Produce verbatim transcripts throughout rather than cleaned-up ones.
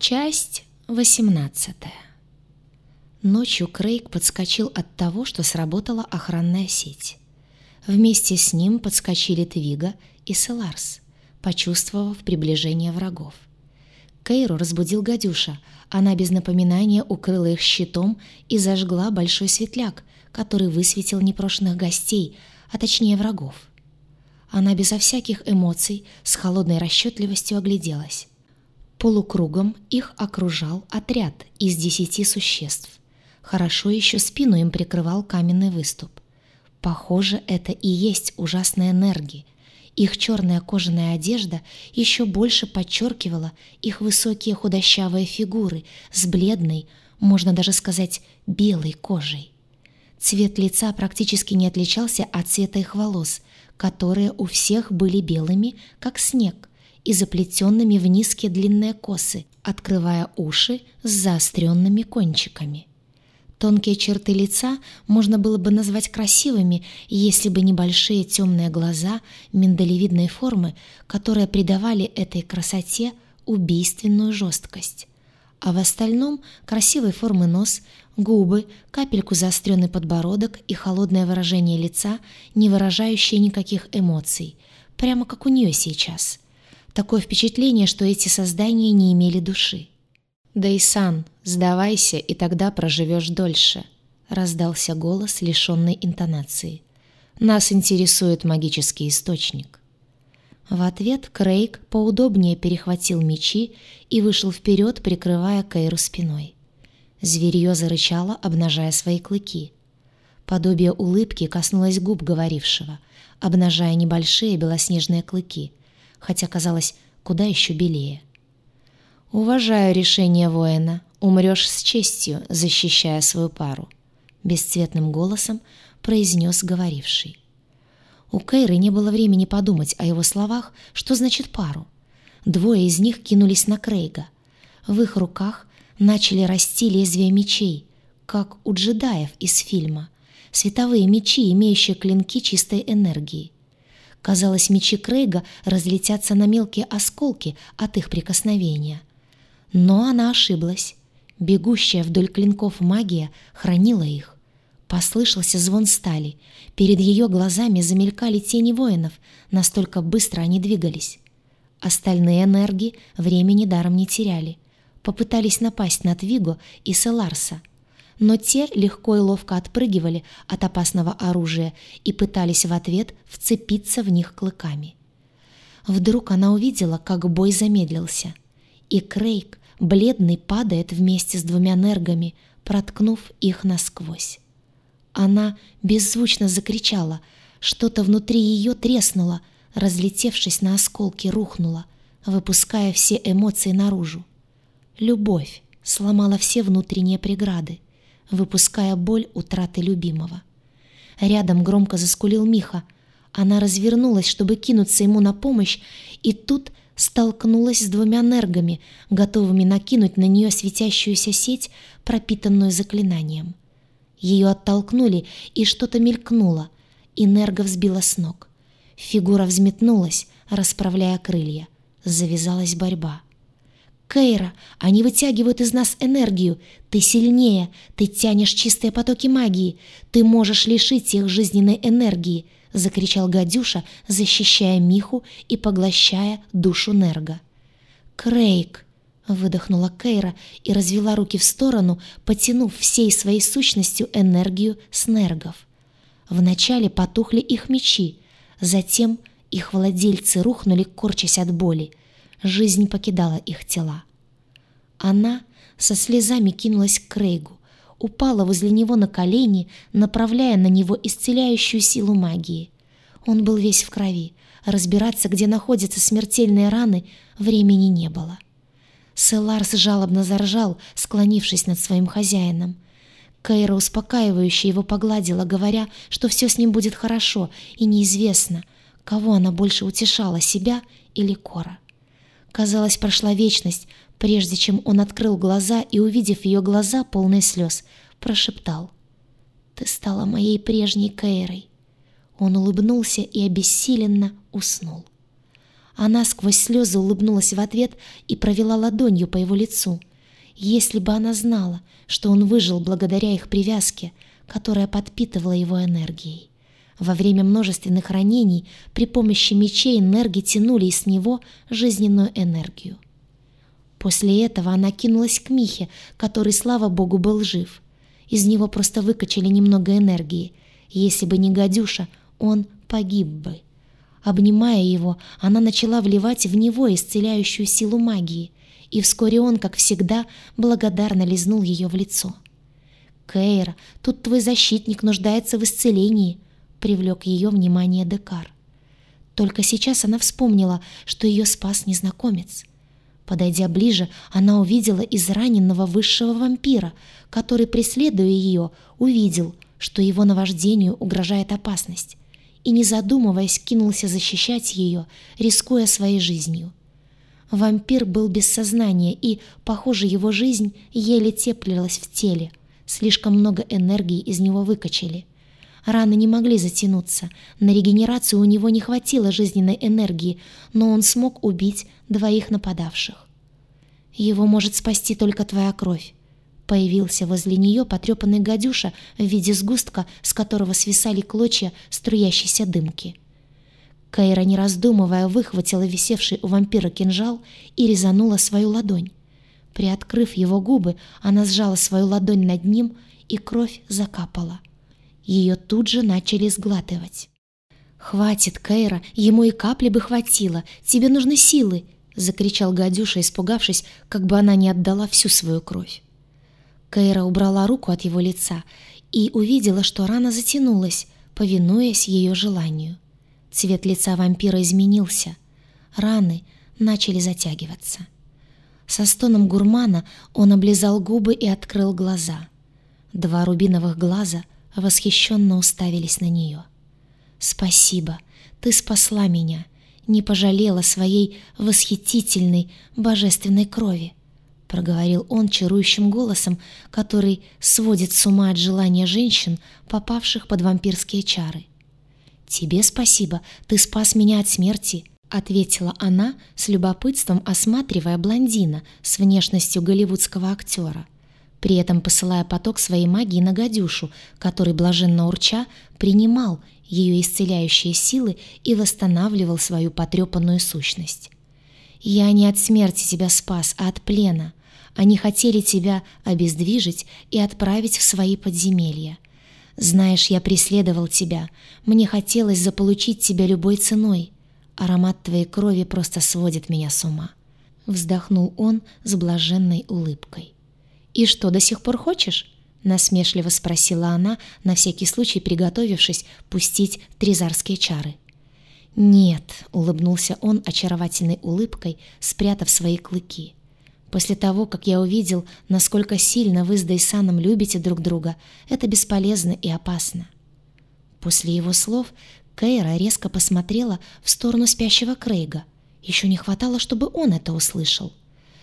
Часть восемнадцатая. Ночью Крейг подскочил от того, что сработала охранная сеть. Вместе с ним подскочили Твига и Селарс, почувствовав приближение врагов. Кейру разбудил Гадюша. Она без напоминания укрыла их щитом и зажгла большой светляк, который высветил непрошенных гостей, а точнее врагов. Она безо всяких эмоций с холодной расчетливостью огляделась. Полукругом их окружал отряд из десяти существ. Хорошо еще спину им прикрывал каменный выступ. Похоже, это и есть ужасные энергии. Их черная кожаная одежда еще больше подчеркивала их высокие худощавые фигуры с бледной, можно даже сказать, белой кожей. Цвет лица практически не отличался от цвета их волос, которые у всех были белыми, как снег, и заплетенными в низкие длинные косы, открывая уши с заостренными кончиками. Тонкие черты лица можно было бы назвать красивыми, если бы небольшие темные глаза миндалевидной формы, которые придавали этой красоте убийственную жесткость. А в остальном красивой формы нос, губы, капельку заостренный подбородок и холодное выражение лица, не выражающее никаких эмоций, прямо как у нее сейчас. Такое впечатление, что эти создания не имели души. «Дэй-сан, сдавайся, и тогда проживешь дольше», — раздался голос, лишенный интонации. «Нас интересует магический источник». В ответ Крейг поудобнее перехватил мечи и вышел вперед, прикрывая Кейру спиной. Зверье зарычало, обнажая свои клыки. Подобие улыбки коснулось губ говорившего, обнажая небольшие белоснежные клыки, хотя казалось куда еще белее. «Уважаю решение воина. Умрешь с честью, защищая свою пару», — бесцветным голосом произнес говоривший. У Кейры не было времени подумать о его словах, что значит пару. Двое из них кинулись на Крейга. В их руках начали расти лезвия мечей, как у джедаев из фильма, световые мечи, имеющие клинки чистой энергии. Казалось, мечи Крейга разлетятся на мелкие осколки от их прикосновения. Но она ошиблась. Бегущая вдоль клинков магия хранила их. Послышался звон стали. Перед ее глазами замелькали тени воинов, настолько быстро они двигались. Остальные энергии времени даром не теряли. Попытались напасть на Твиго и Селарса. Но те легко и ловко отпрыгивали от опасного оружия и пытались в ответ вцепиться в них клыками. Вдруг она увидела, как бой замедлился. И Крейг, бледный, падает вместе с двумя нергами, проткнув их насквозь. Она беззвучно закричала, что-то внутри ее треснуло, разлетевшись на осколки, рухнуло, выпуская все эмоции наружу. Любовь сломала все внутренние преграды, выпуская боль утраты любимого. Рядом громко заскулил Миха. Она развернулась, чтобы кинуться ему на помощь, и тут столкнулась с двумя нергами, готовыми накинуть на нее светящуюся сеть, пропитанную заклинанием. Ее оттолкнули, и что-то мелькнуло, и нерга взбила с ног. Фигура взметнулась, расправляя крылья. Завязалась борьба. «Кейра, они вытягивают из нас энергию. Ты сильнее, ты тянешь чистые потоки магии. Ты можешь лишить их жизненной энергии», — закричал Гадюша, защищая Миху и поглощая душу нерга. «Крейг!» — выдохнула Кейра и развела руки в сторону, потянув всей своей сущностью энергию с нергов. Вначале потухли их мечи, затем их владельцы рухнули, корчась от боли. Жизнь покидала их тела. Она со слезами кинулась к Крейгу, упала возле него на колени, направляя на него исцеляющую силу магии. Он был весь в крови. Разбираться, где находятся смертельные раны, времени не было. Селарс жалобно заржал, склонившись над своим хозяином. Кейра успокаивающе его погладила, говоря, что все с ним будет хорошо, и неизвестно, кого она больше утешала, себя или Кора. Казалось, прошла вечность, прежде чем он открыл глаза и, увидев ее глаза, полные слез, прошептал: «Ты стала моей прежней Кейрой». Он улыбнулся и обессиленно уснул. Она сквозь слезы улыбнулась в ответ и провела ладонью по его лицу. Если бы она знала, что он выжил благодаря их привязке, которая подпитывала его энергией. Во время множественных ранений при помощи мечей энергии тянули из него жизненную энергию. После этого она кинулась к Михе, который, слава богу, был жив. Из него просто выкачали немного энергии. Если бы не гадюша, он погиб бы. Обнимая его, она начала вливать в него исцеляющую силу магии, и вскоре он, как всегда, благодарно лизнул ее в лицо. «Кейра, тут твой защитник нуждается в исцелении», — привлек ее внимание Декар. Только сейчас она вспомнила, что ее спас незнакомец. Подойдя ближе, она увидела израненного высшего вампира, который, преследуя ее, увидел, что его наваждению угрожает опасность, и, не задумываясь, кинулся защищать ее, рискуя своей жизнью. Вампир был без сознания, и, похоже, его жизнь еле теплилась в теле. Слишком много энергии из него выкачали. Раны не могли затянуться, на регенерацию у него не хватило жизненной энергии, но он смог убить двоих нападавших. «Его может спасти только твоя кровь». Появился возле нее потрепанный гадюша в виде сгустка, с которого свисали клочья струящейся дымки. Кейра, не раздумывая, выхватила висевший у вампира кинжал и резанула свою ладонь. Приоткрыв его губы, она сжала свою ладонь над ним, и кровь закапала. Ее тут же начали сглатывать. «Хватит, Кейра, ему и капли бы хватило, тебе нужны силы!» — закричал гадюша, испугавшись, как бы она не отдала всю свою кровь. Кейра убрала руку от его лица и увидела, что рана затянулась, повинуясь ее желанию. Цвет лица вампира изменился. Раны начали затягиваться. Со стоном гурмана он облизал губы и открыл глаза. Два рубиновых глаза восхищенно уставились на нее. «Спасибо, ты спасла меня, не пожалела своей восхитительной божественной крови», проговорил он чарующим голосом, который сводит с ума от желания женщин, попавших под вампирские чары. «Тебе спасибо, ты спас меня от смерти», — ответила она с любопытством, осматривая блондина с внешностью голливудского актера, при этом посылая поток своей магии на гадюшу, который, блаженно урча, принимал ее исцеляющие силы и восстанавливал свою потрепанную сущность. «Я не от смерти тебя спас, а от плена. Они хотели тебя обездвижить и отправить в свои подземелья. Знаешь, я преследовал тебя, мне хотелось заполучить тебя любой ценой. Аромат твоей крови просто сводит меня с ума», — вздохнул он с блаженной улыбкой. «И что, до сих пор хочешь?» — насмешливо спросила она, на всякий случай приготовившись пустить тризарские чары. «Нет», — улыбнулся он очаровательной улыбкой, спрятав свои клыки. «После того, как я увидел, насколько сильно вы с Дейсаном любите друг друга, это бесполезно и опасно». После его слов Кейра резко посмотрела в сторону спящего Крейга. Еще не хватало, чтобы он это услышал.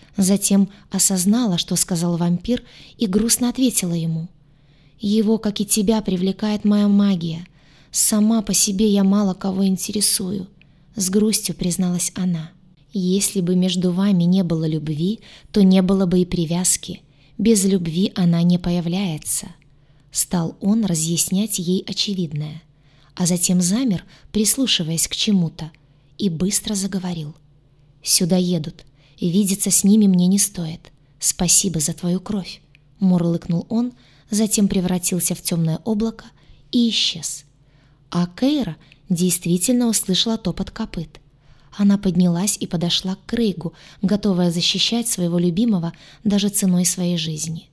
Затем осознала, что сказал вампир, и грустно ответила ему. «Его, как и тебя, привлекает моя магия. Сама по себе я мало кого интересую», — с грустью призналась она. «Если бы между вами не было любви, то не было бы и привязки. Без любви она не появляется». Стал он разъяснять ей очевидное, а затем замер, прислушиваясь к чему-то, и быстро заговорил. «Сюда едут. Видеться с ними мне не стоит. Спасибо за твою кровь», — мурлыкнул он, затем превратился в темное облако и исчез. А Кейра действительно услышала топот копыт. Она поднялась и подошла к Крейгу, готовая защищать своего любимого даже ценой своей жизни.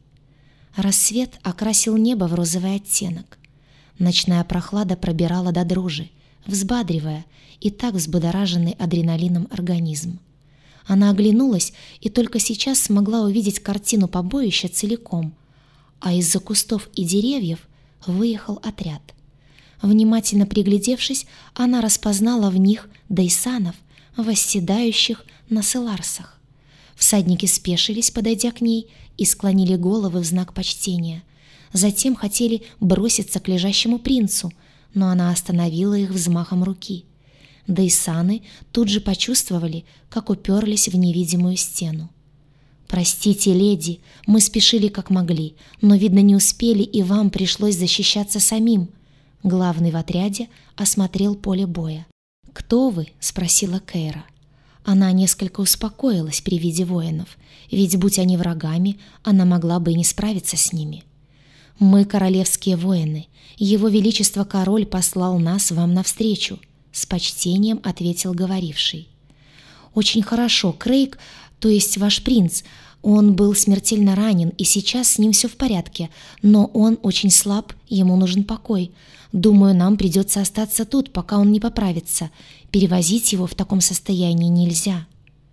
Рассвет окрасил небо в розовый оттенок. Ночная прохлада пробирала до дрожи, взбадривая и так взбудораженный адреналином организм. Она оглянулась и только сейчас смогла увидеть картину побоища целиком, а из-за кустов и деревьев выехал отряд. Внимательно приглядевшись, она распознала в них дейсанов, восседающих на селарсах. Всадники спешились, подойдя к ней, и склонили головы в знак почтения. Затем хотели броситься к лежащему принцу, но она остановила их взмахом руки. Дейсаны тут же почувствовали, как уперлись в невидимую стену. «Простите, леди, мы спешили как могли, но, видно, не успели, и вам пришлось защищаться самим». Главный в отряде осмотрел поле боя. «Кто вы?» — спросила Кейра. Она несколько успокоилась при виде воинов, ведь, будь они врагами, она могла бы и не справиться с ними. «Мы королевские воины. Его Величество Король послал нас вам навстречу», — с почтением ответил говоривший. «Очень хорошо, Крейг, то есть ваш принц, он был смертельно ранен, и сейчас с ним все в порядке, но он очень слаб, ему нужен покой. Думаю, нам придется остаться тут, пока он не поправится. Перевозить его в таком состоянии нельзя».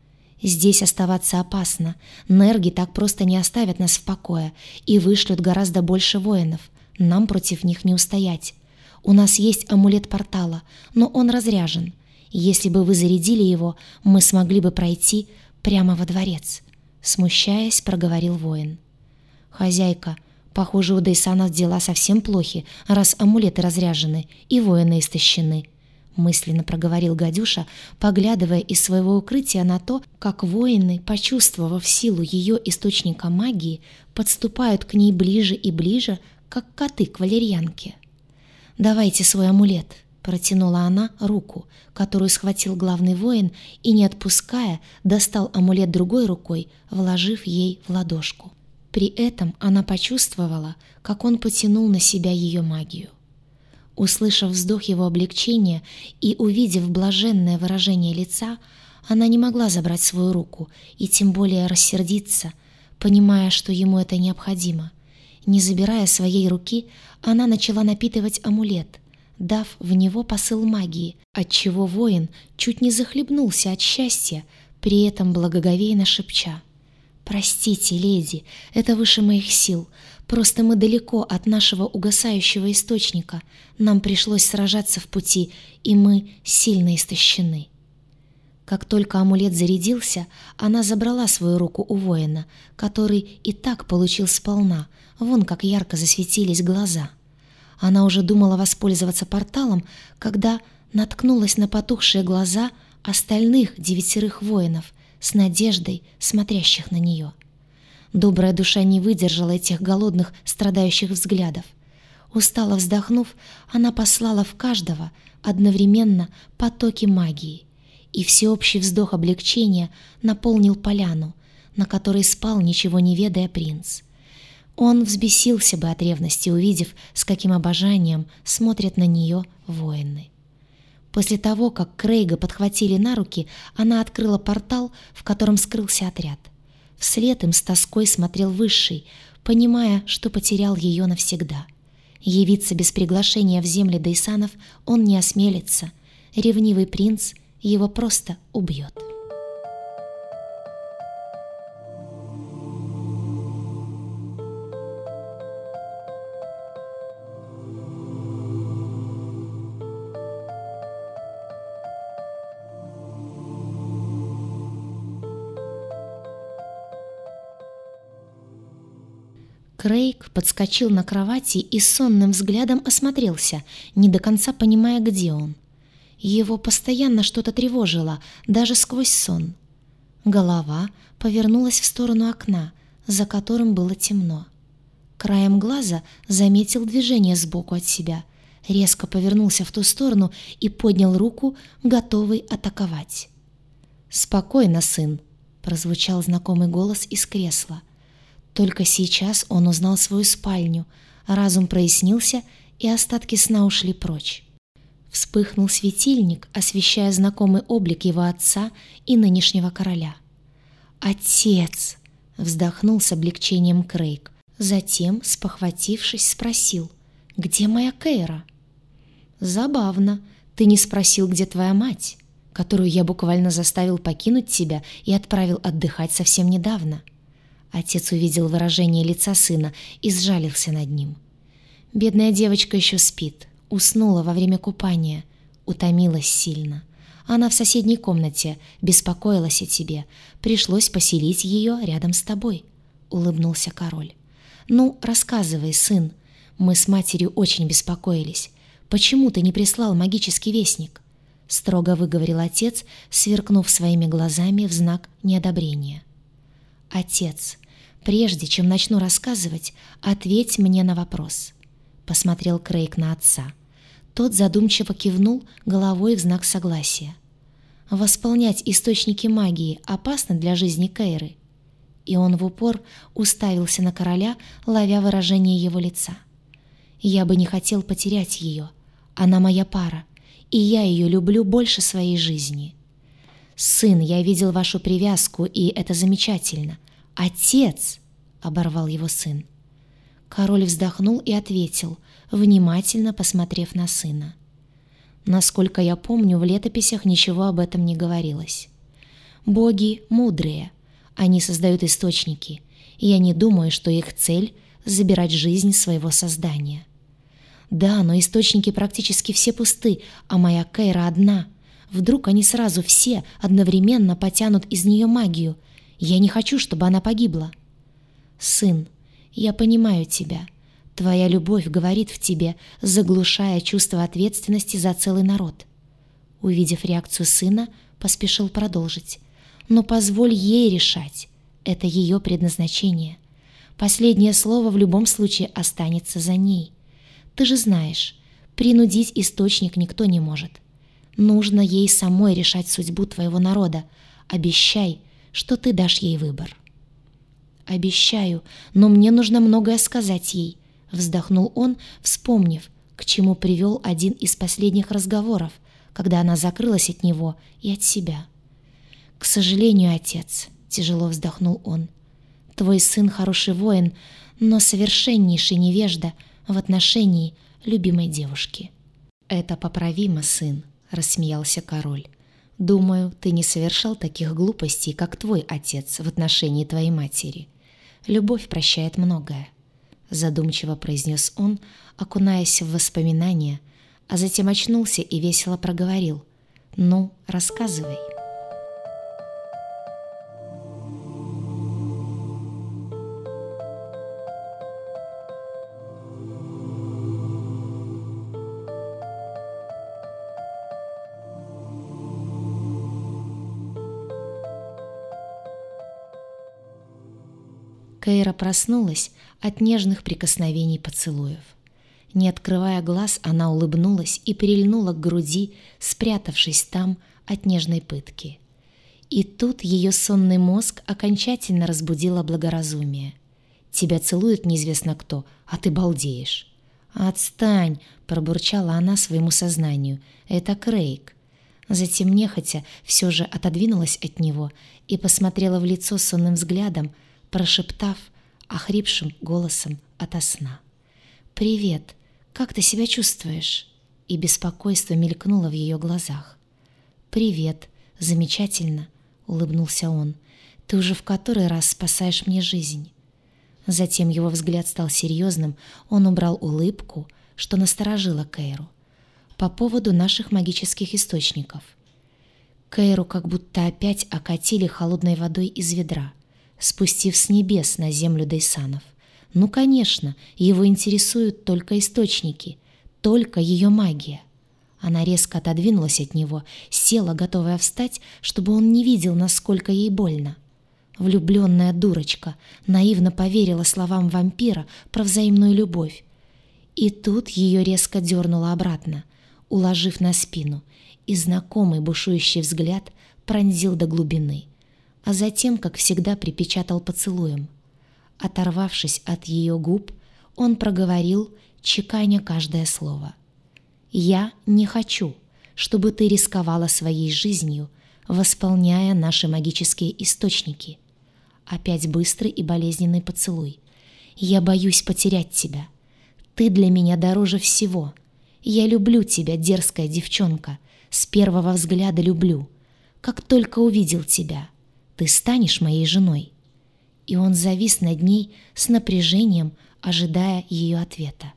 «Здесь оставаться опасно. Нерги так просто не оставят нас в покое и вышлют гораздо больше воинов. Нам против них не устоять. У нас есть амулет портала, но он разряжен. Если бы вы зарядили его, мы смогли бы пройти прямо во дворец», — смущаясь, проговорил воин. «Хозяйка, похоже, у Дейсанов дела совсем плохи, раз амулеты разряжены и воины истощены», — мысленно проговорил Гадюша, поглядывая из своего укрытия на то, как воины, почувствовав силу ее источника магии, подступают к ней ближе и ближе, как коты к валерьянке. «Давайте свой амулет», — протянула она руку, которую схватил главный воин и, не отпуская, достал амулет другой рукой, вложив ей в ладошку. При этом она почувствовала, как он потянул на себя ее магию. Услышав вздох его облегчения и увидев блаженное выражение лица, она не могла забрать свою руку и тем более рассердиться, понимая, что ему это необходимо. Не забирая своей руки, она начала напитывать амулет, дав в него посыл магии, отчего воин чуть не захлебнулся от счастья, при этом благоговейно шепча: «Простите, леди, это выше моих сил. Просто мы далеко от нашего угасающего источника. Нам пришлось сражаться в пути, и мы сильно истощены». Как только амулет зарядился, она забрала свою руку у воина, который и так получил сполна, вон как ярко засветились глаза. Она уже думала воспользоваться порталом, когда наткнулась на потухшие глаза остальных девятерых воинов, с надеждой смотрящих на нее. Добрая душа не выдержала этих голодных, страдающих взглядов. Устало вздохнув, она послала в каждого одновременно потоки магии, и всеобщий вздох облегчения наполнил поляну, на которой спал, ничего не ведая, принц. Он взбесился бы от ревности, увидев, с каким обожанием смотрят на нее воины. После того, как Крейга подхватили на руки, она открыла портал, в котором скрылся отряд. Вслед им с тоской смотрел Высший, понимая, что потерял ее навсегда. Явиться без приглашения в земли Дейсанов он не осмелится. Ревнивый принц его просто убьет. Крейг подскочил на кровати и сонным взглядом осмотрелся, не до конца понимая, где он. Его постоянно что-то тревожило, даже сквозь сон. Голова повернулась в сторону окна, за которым было темно. Краем глаза заметил движение сбоку от себя, резко повернулся в ту сторону и поднял руку, готовый атаковать. «Спокойно, сын», — прозвучал знакомый голос из кресла. Только сейчас он узнал свою спальню, разум прояснился, и остатки сна ушли прочь. Вспыхнул светильник, освещая знакомый облик его отца и нынешнего короля. «Отец!» — вздохнул с облегчением Крейг. Затем, спохватившись, спросил: «Где моя Кейра?» «Забавно. Ты не спросил, где твоя мать, которую я буквально заставил покинуть тебя и отправил отдыхать совсем недавно». Отец увидел выражение лица сына и сжалился над ним. «Бедная девочка еще спит, уснула во время купания, утомилась сильно. Она в соседней комнате, беспокоилась о тебе, пришлось поселить ее рядом с тобой», — улыбнулся король. «Ну, рассказывай, сын, мы с матерью очень беспокоились. Почему ты не прислал магический вестник?» — строго выговорил отец, сверкнув своими глазами в знак неодобрения. «Отец, прежде чем начну рассказывать, ответь мне на вопрос», — посмотрел Крейг на отца. Тот задумчиво кивнул головой в знак согласия. «Восполнять источники магии опасно для жизни Кейры?» И он в упор уставился на короля, ловя выражение его лица. «Я бы не хотел потерять ее. Она моя пара, и я ее люблю больше своей жизни. Сын, я видел вашу привязку, и это замечательно. Отец!» — оборвал его сын. Король вздохнул и ответил, внимательно посмотрев на сына. «Насколько я помню, в летописях ничего об этом не говорилось. Боги мудрые, они создают источники, и я не думаю, что их цель — забирать жизнь своего создания. Да, но источники практически все пусты, а моя Кейра одна. Вдруг они сразу все одновременно потянут из нее магию. Я не хочу, чтобы она погибла. Сын, я понимаю тебя. Твоя любовь говорит в тебе, заглушая чувство ответственности за целый народ». Увидев реакцию сына, поспешил продолжить. «Но позволь ей решать. Это ее предназначение. Последнее слово в любом случае останется за ней. Ты же знаешь, принудить источник никто не может. Нужно ей самой решать судьбу твоего народа. Обещай, что ты дашь ей выбор». «Обещаю, но мне нужно многое сказать ей», — вздохнул он, вспомнив, к чему привел один из последних разговоров, когда она закрылась от него и от себя. «К сожалению, отец», — тяжело вздохнул он, — «твой сын хороший воин, но совершеннейший невежда в отношении любимой девушки». «Это поправимо, сын», — рассмеялся король. «Думаю, ты не совершал таких глупостей, как твой отец в отношении твоей матери. Любовь прощает многое», — задумчиво произнес он, окунаясь в воспоминания, а затем очнулся и весело проговорил. «Ну, рассказывай». Кейра проснулась от нежных прикосновений поцелуев. Не открывая глаз, она улыбнулась и прильнула к груди, спрятавшись там от нежной пытки. И тут ее сонный мозг окончательно разбудило благоразумие. «Тебя целует неизвестно кто, а ты балдеешь». «Отстань!» — пробурчала она своему сознанию. «Это Крейг». Затем нехотя все же отодвинулась от него и посмотрела в лицо сонным взглядом, прошептав охрипшим голосом ото сна. «Привет, как ты себя чувствуешь?» И беспокойство мелькнуло в ее глазах. «Привет, замечательно», — улыбнулся он. «Ты уже в который раз спасаешь мне жизнь». Затем его взгляд стал серьезным, он убрал улыбку, что насторожило Кейру. «По поводу наших магических источников». Кейру как будто опять окатили холодной водой из ведра, спустив с небес на землю Дейсанов. Ну, конечно, его интересуют только источники, только ее магия. Она резко отодвинулась от него, села, готовая встать, чтобы он не видел, насколько ей больно. Влюбленная дурочка наивно поверила словам вампира про взаимную любовь. И тут ее резко дернуло обратно, уложив на спину, и знакомый бушующий взгляд пронзил до глубины, а затем, как всегда, припечатал поцелуем. Оторвавшись от ее губ, он проговорил, чеканя каждое слово. «Я не хочу, чтобы ты рисковала своей жизнью, восполняя наши магические источники». Опять быстрый и болезненный поцелуй. «Я боюсь потерять тебя. Ты для меня дороже всего. Я люблю тебя, дерзкая девчонка. С первого взгляда люблю. Как только увидел тебя, ты станешь моей женой». И он завис над ней с напряжением, ожидая ее ответа.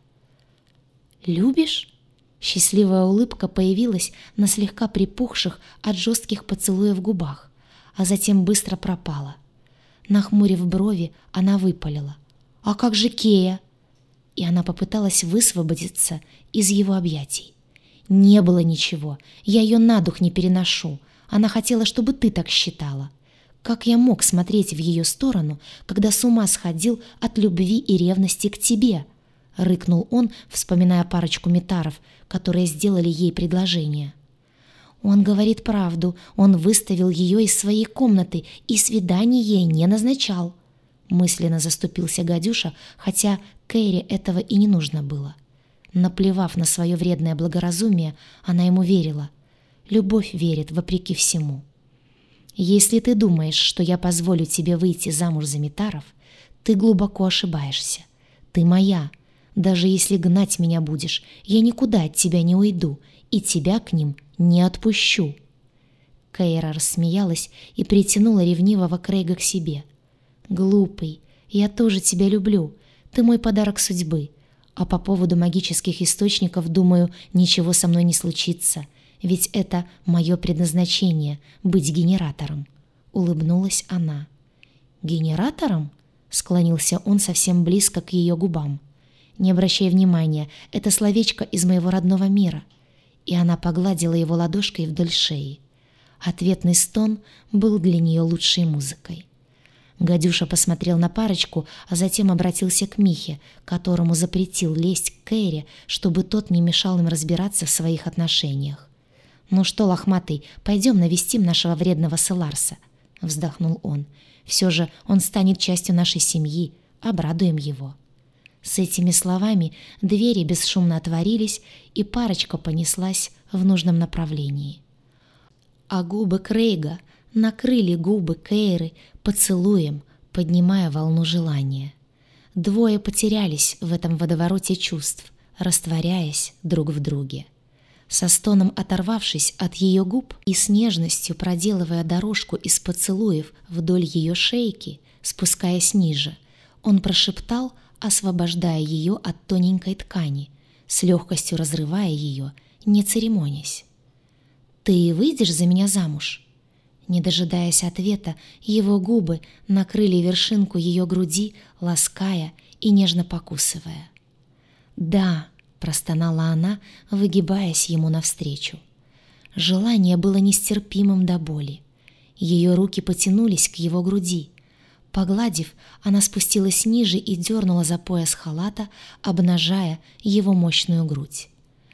«Любишь?» Счастливая улыбка появилась на слегка припухших от жестких поцелуев губах, а затем быстро пропала. Нахмурив брови, она выпалила: «А как же Кея?» И она попыталась высвободиться из его объятий. «Не было ничего. Я ее на дух не переношу. Она хотела, чтобы ты так считала. Как я мог смотреть в ее сторону, когда с ума сходил от любви и ревности к тебе?» — рыкнул он, вспоминая парочку метаров, которые сделали ей предложение. «Он говорит правду. Он выставил ее из своей комнаты и свиданий ей не назначал», — мысленно заступился гадюша, хотя Кэри этого и не нужно было. Наплевав на свое вредное благоразумие, она ему верила. Любовь верит вопреки всему. «Если ты думаешь, что я позволю тебе выйти замуж за метаров, ты глубоко ошибаешься. Ты моя. Даже если гнать меня будешь, я никуда от тебя не уйду и тебя к ним не отпущу». Кейра рассмеялась и притянула ревнивого Крейга к себе. «Глупый, я тоже тебя люблю. Ты мой подарок судьбы. А по поводу магических источников, думаю, ничего со мной не случится, ведь это мое предназначение — быть генератором», — улыбнулась она. «Генератором?» — склонился он совсем близко к ее губам. «Не обращай внимания, это словечко из моего родного мира». И она погладила его ладошкой вдоль шеи. Ответный стон был для нее лучшей музыкой. Гадюша посмотрел на парочку, а затем обратился к Михе, которому запретил лезть к Кэри, чтобы тот не мешал им разбираться в своих отношениях. «Ну что, лохматый, пойдем навестим нашего вредного Селарса», — вздохнул он. «Все же он станет частью нашей семьи, обрадуем его». С этими словами двери бесшумно отворились, и парочка понеслась в нужном направлении. А губы Крейга накрыли губы Кейры поцелуем, поднимая волну желания. Двое потерялись в этом водовороте чувств, растворяясь друг в друге. Со стоном оторвавшись от ее губ и с нежностью проделывая дорожку из поцелуев вдоль ее шейки, спускаясь ниже, он прошептал, освобождая ее от тоненькой ткани, с легкостью разрывая ее, не церемонясь. «Ты выйдешь за меня замуж?» Не дожидаясь ответа, его губы накрыли вершинку ее груди, лаская и нежно покусывая. «Да», — простонала она, выгибаясь ему навстречу. Желание было нестерпимым до боли. Ее руки потянулись к его груди. Погладив, она спустилась ниже и дернула за пояс халата, обнажая его мощную грудь.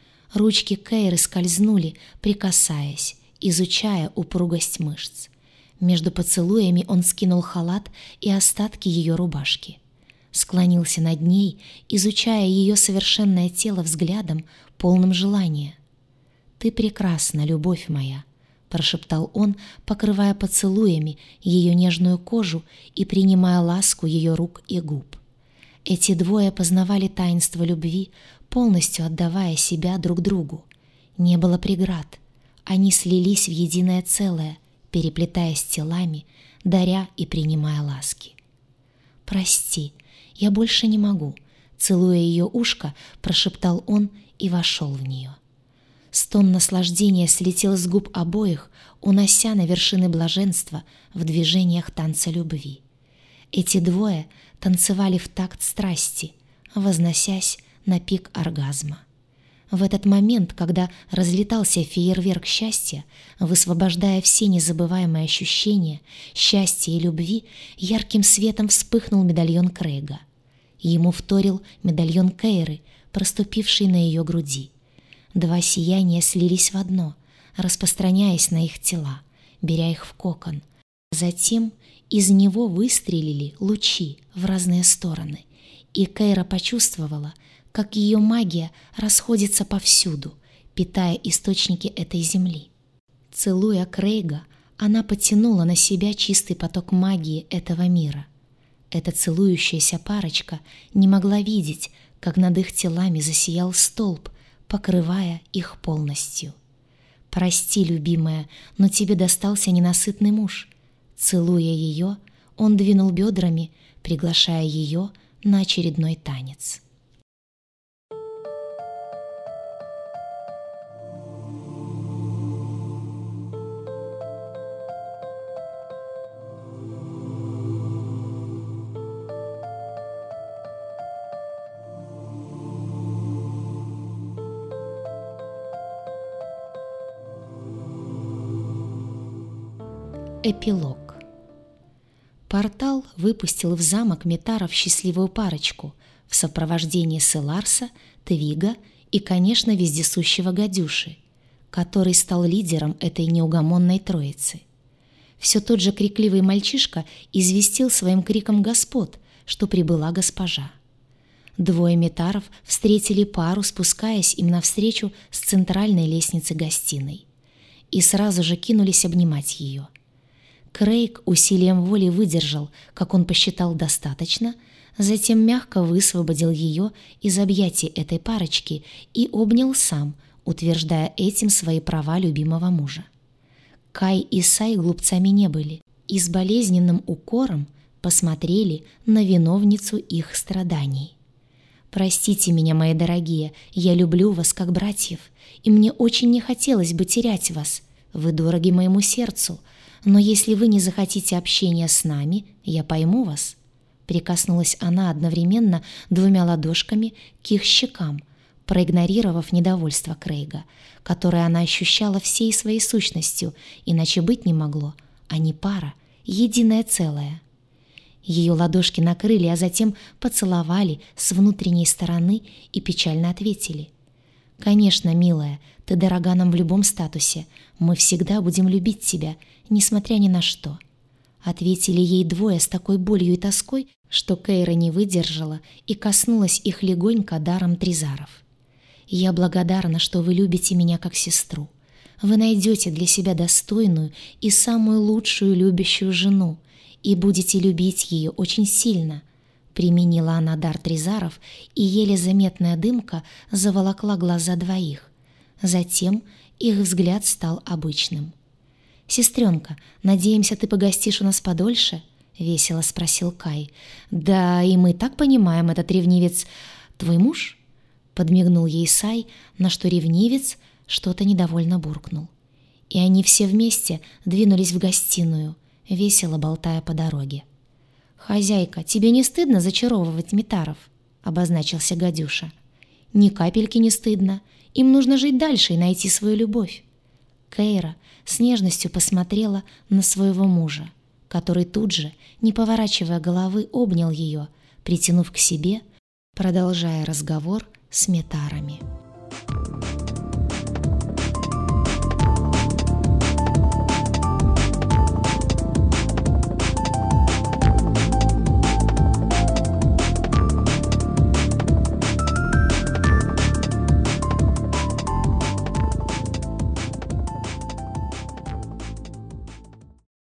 Ручки Кейры скользнули, прикасаясь, изучая упругость мышц. Между поцелуями он скинул халат и остатки ее рубашки. Склонился над ней, изучая ее совершенное тело взглядом, полным желания. «Ты прекрасна, любовь моя», — прошептал он, покрывая поцелуями ее нежную кожу и принимая ласку ее рук и губ. Эти двое познавали таинство любви, полностью отдавая себя друг другу. Не было преград. Они слились в единое целое, переплетаясь телами, даря и принимая ласки. «Прости, я больше не могу», — целуя ее ушко, прошептал он и вошел в нее. Стон наслаждения слетел с губ обоих, унося на вершины блаженства в движениях танца любви. Эти двое танцевали в такт страсти, возносясь на пик оргазма. В этот момент, когда разлетался фейерверк счастья, высвобождая все незабываемые ощущения счастья и любви, ярким светом вспыхнул медальон Крейга. Ему вторил медальон Кейры, проступивший на ее груди. Два сияния слились в одно, распространяясь на их тела, беря их в кокон. Затем из него выстрелили лучи в разные стороны, и Кейра почувствовала, как ее магия расходится повсюду, питая источники этой земли. Целуя Крейга, она потянула на себя чистый поток магии этого мира. Эта целующаяся парочка не могла видеть, как над их телами засиял столб, покрывая их полностью. «Прости, любимая, но тебе достался ненасытный муж». Целуя ее, он двинул бедрами, приглашая ее на очередной танец. Эпилог. Портал выпустил в замок Метаров счастливую парочку в сопровождении Селарса, Твига и, конечно, вездесущего Гадюши, который стал лидером этой неугомонной троицы. Все тот же крикливый мальчишка известил своим криком господ, что прибыла госпожа. Двое Метаров встретили пару, спускаясь им навстречу с центральной лестницы гостиной, и сразу же кинулись обнимать ее. Крейг усилием воли выдержал, как он посчитал достаточно, затем мягко высвободил ее из объятий этой парочки и обнял сам, утверждая этим свои права любимого мужа. Кай и Сай глупцами не были и с болезненным укором посмотрели на виновницу их страданий. «Простите меня, мои дорогие, я люблю вас как братьев, и мне очень не хотелось бы терять вас. Вы дороги моему сердцу, но если вы не захотите общения с нами, я пойму вас». Прикоснулась она одновременно двумя ладошками к их щекам, проигнорировав недовольство Крейга, которое она ощущала всей своей сущностью, иначе быть не могло. Они пара, единое целое. Ее ладошки накрыли, а затем поцеловали с внутренней стороны и печально ответили: «Конечно, милая, ты дорога нам в любом статусе. Мы всегда будем любить тебя, несмотря ни на что». Ответили ей двое с такой болью и тоской, что Кейра не выдержала и коснулась их легонько даром тризаров. «Я благодарна, что вы любите меня как сестру. Вы найдете для себя достойную и самую лучшую любящую жену, и будете любить ее очень сильно», — применила она дар тризаров, и еле заметная дымка заволокла глаза двоих. Затем их взгляд стал обычным. «Сестренка, надеемся, ты погостишь у нас подольше?» — весело спросил Кай. «Да, и мы так понимаем, этот ревнивец твой муж?» — подмигнул ей Сай, на что ревнивец что-то недовольно буркнул. И они все вместе двинулись в гостиную, весело болтая по дороге. «Хозяйка, тебе не стыдно зачаровывать Метаров?» — обозначился Гадюша. «Ни капельки не стыдно. Им нужно жить дальше и найти свою любовь». Кейра с нежностью посмотрела на своего мужа, который тут же, не поворачивая головы, обнял ее, притянув к себе, продолжая разговор с Метарами.